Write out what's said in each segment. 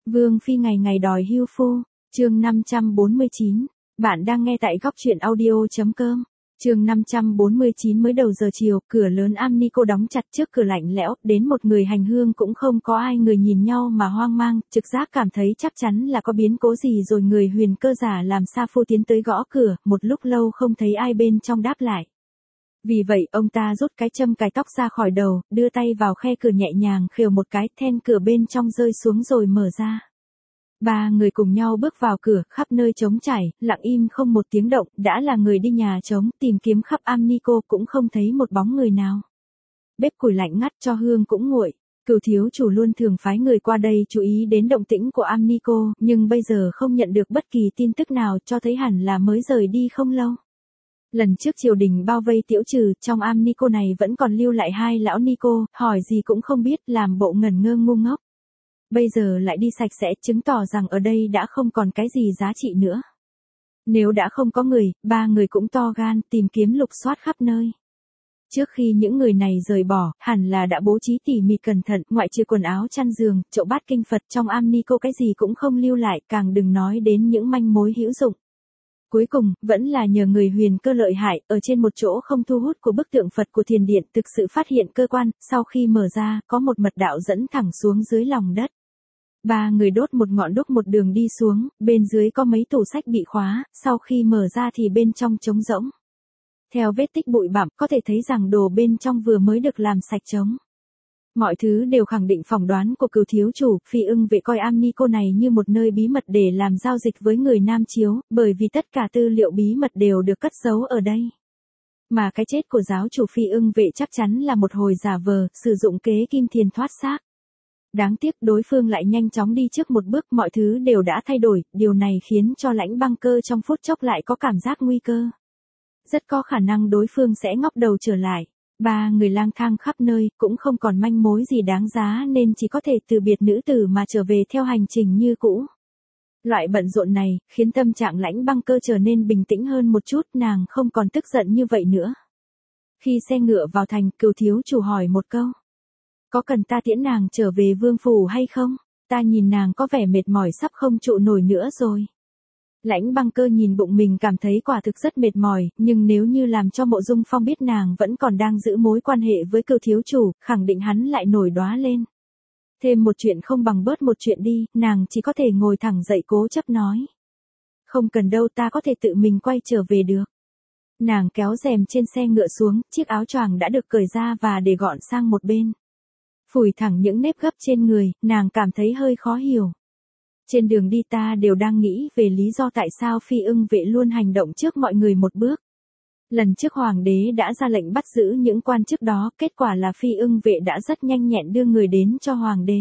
Vương Phi ngày ngày đòi hưu phu, chương 549. Bạn đang nghe tại góc truyện audio.com. Chương 549 mới đầu giờ chiều, cửa lớn Amnico đóng chặt trước cửa lạnh lẽo, đến một người hành hương cũng không có ai, người nhìn nhau mà hoang mang, trực giác cảm thấy chắc chắn là có biến cố gì rồi. Người huyền cơ giả làm sa phu tiến tới gõ cửa, một lúc lâu không thấy ai bên trong đáp lại. Vì vậy ông ta rút cái châm cài tóc ra khỏi đầu, đưa tay vào khe cửa nhẹ nhàng khều một cái, then cửa bên trong rơi xuống rồi mở ra. Ba người cùng nhau bước vào cửa, khắp nơi trống trải, lặng im không một tiếng động, đã là người đi nhà trống, tìm kiếm khắp Amnico cũng không thấy một bóng người nào. Bếp củi lạnh ngắt, cho hương cũng nguội. Cửu thiếu chủ luôn thường phái người qua đây chú ý đến động tĩnh của Amnico, nhưng bây giờ không nhận được bất kỳ tin tức nào, cho thấy hẳn là mới rời đi không lâu. Lần trước triều đình bao vây Tiễu Trừ, trong Amnico này vẫn còn lưu lại hai lão Nico, hỏi gì cũng không biết, làm bộ ngẩn ngơ ngu ngốc. Bây giờ lại đi sạch sẽ, chứng tỏ rằng ở đây đã không còn cái gì giá trị nữa. Nếu đã không có người, ba người cũng to gan, tìm kiếm lục soát khắp nơi. Trước khi những người này rời bỏ, hẳn là đã bố trí tỉ mỉ cẩn thận, ngoại trừ quần áo chăn giường, chậu bát kinh Phật, trong Amnico cái gì cũng không lưu lại, càng đừng nói đến những manh mối hữu dụng. Cuối cùng, vẫn là nhờ người huyền cơ lợi hại, ở trên một chỗ không thu hút của bức tượng Phật của thiền điện thực sự phát hiện cơ quan, sau khi mở ra, có một mật đạo dẫn thẳng xuống dưới lòng đất. Ba người đốt một ngọn đuốc một đường đi xuống, bên dưới có mấy tủ sách bị khóa, sau khi mở ra thì bên trong trống rỗng. Theo vết tích bụi bặm, có thể thấy rằng đồ bên trong vừa mới được làm sạch trống. Mọi thứ đều khẳng định phỏng đoán của Cửu thiếu chủ, Phi Ưng Vệ coi Amnico này như một nơi bí mật để làm giao dịch với người Nam Chiếu, bởi vì tất cả tư liệu bí mật đều được cất giấu ở đây. Mà cái chết của giáo chủ Phi Ưng Vệ chắc chắn là một hồi giả vờ, sử dụng kế kim thiền thoát xác. Đáng tiếc đối phương lại nhanh chóng đi trước một bước, mọi thứ đều đã thay đổi, điều này khiến cho Lãnh Băng Cơ trong phút chốc lại có cảm giác nguy cơ. Rất có khả năng đối phương sẽ ngóc đầu trở lại. Ba người lang thang khắp nơi, cũng không còn manh mối gì đáng giá nên chỉ có thể từ biệt nữ tử mà trở về theo hành trình như cũ. Loại bận rộn này, khiến tâm trạng Lãnh Băng Cơ trở nên bình tĩnh hơn một chút, nàng không còn tức giận như vậy nữa. Khi xe ngựa vào thành, Cửu thiếu chủ hỏi một câu. Có cần ta tiễn nàng trở về vương phủ hay không? Ta nhìn nàng có vẻ mệt mỏi sắp không trụ nổi nữa rồi. Lãnh Băng Cơ nhìn bụng mình cảm thấy quả thực rất mệt mỏi, nhưng nếu như làm cho Mộ Dung Phong biết nàng vẫn còn đang giữ mối quan hệ với Cửu thiếu chủ, khẳng định hắn lại nổi đoá lên. Thêm một chuyện không bằng bớt một chuyện đi, nàng chỉ có thể ngồi thẳng dậy cố chấp nói. Không cần đâu, ta có thể tự mình quay trở về được. Nàng kéo rèm trên xe ngựa xuống, chiếc áo choàng đã được cởi ra và để gọn sang một bên. Phủi thẳng những nếp gấp trên người, nàng cảm thấy hơi khó hiểu. Trên đường đi ta đều đang nghĩ về lý do tại sao Phi Ưng Vệ luôn hành động trước mọi người một bước. Lần trước hoàng đế đã ra lệnh bắt giữ những quan chức đó, kết quả là Phi Ưng Vệ đã rất nhanh nhẹn đưa người đến cho hoàng đế.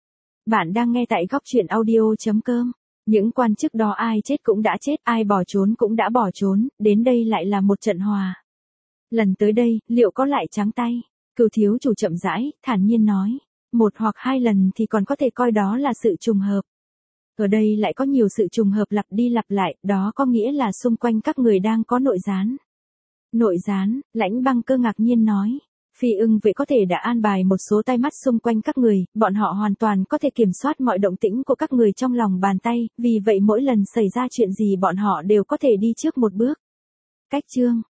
Bạn đang nghe tại góc truyện audio.com. Những quan chức đó ai chết cũng đã chết, ai bỏ trốn cũng đã bỏ trốn, đến đây lại là một trận hòa. Lần tới đây, liệu có lại trắng tay? Cửu thiếu chủ chậm rãi, thản nhiên nói. Một hoặc hai lần thì còn có thể coi đó là sự trùng hợp. Ở đây lại có nhiều sự trùng hợp lặp đi lặp lại, đó có nghĩa là xung quanh các người đang có nội gián. Nội gián, Lãnh Băng Cơ ngạc nhiên nói. Phi Ưng Vệ có thể đã an bài một số tai mắt xung quanh các người, bọn họ hoàn toàn có thể kiểm soát mọi động tĩnh của các người trong lòng bàn tay, vì vậy mỗi lần xảy ra chuyện gì bọn họ đều có thể đi trước một bước. Cách chương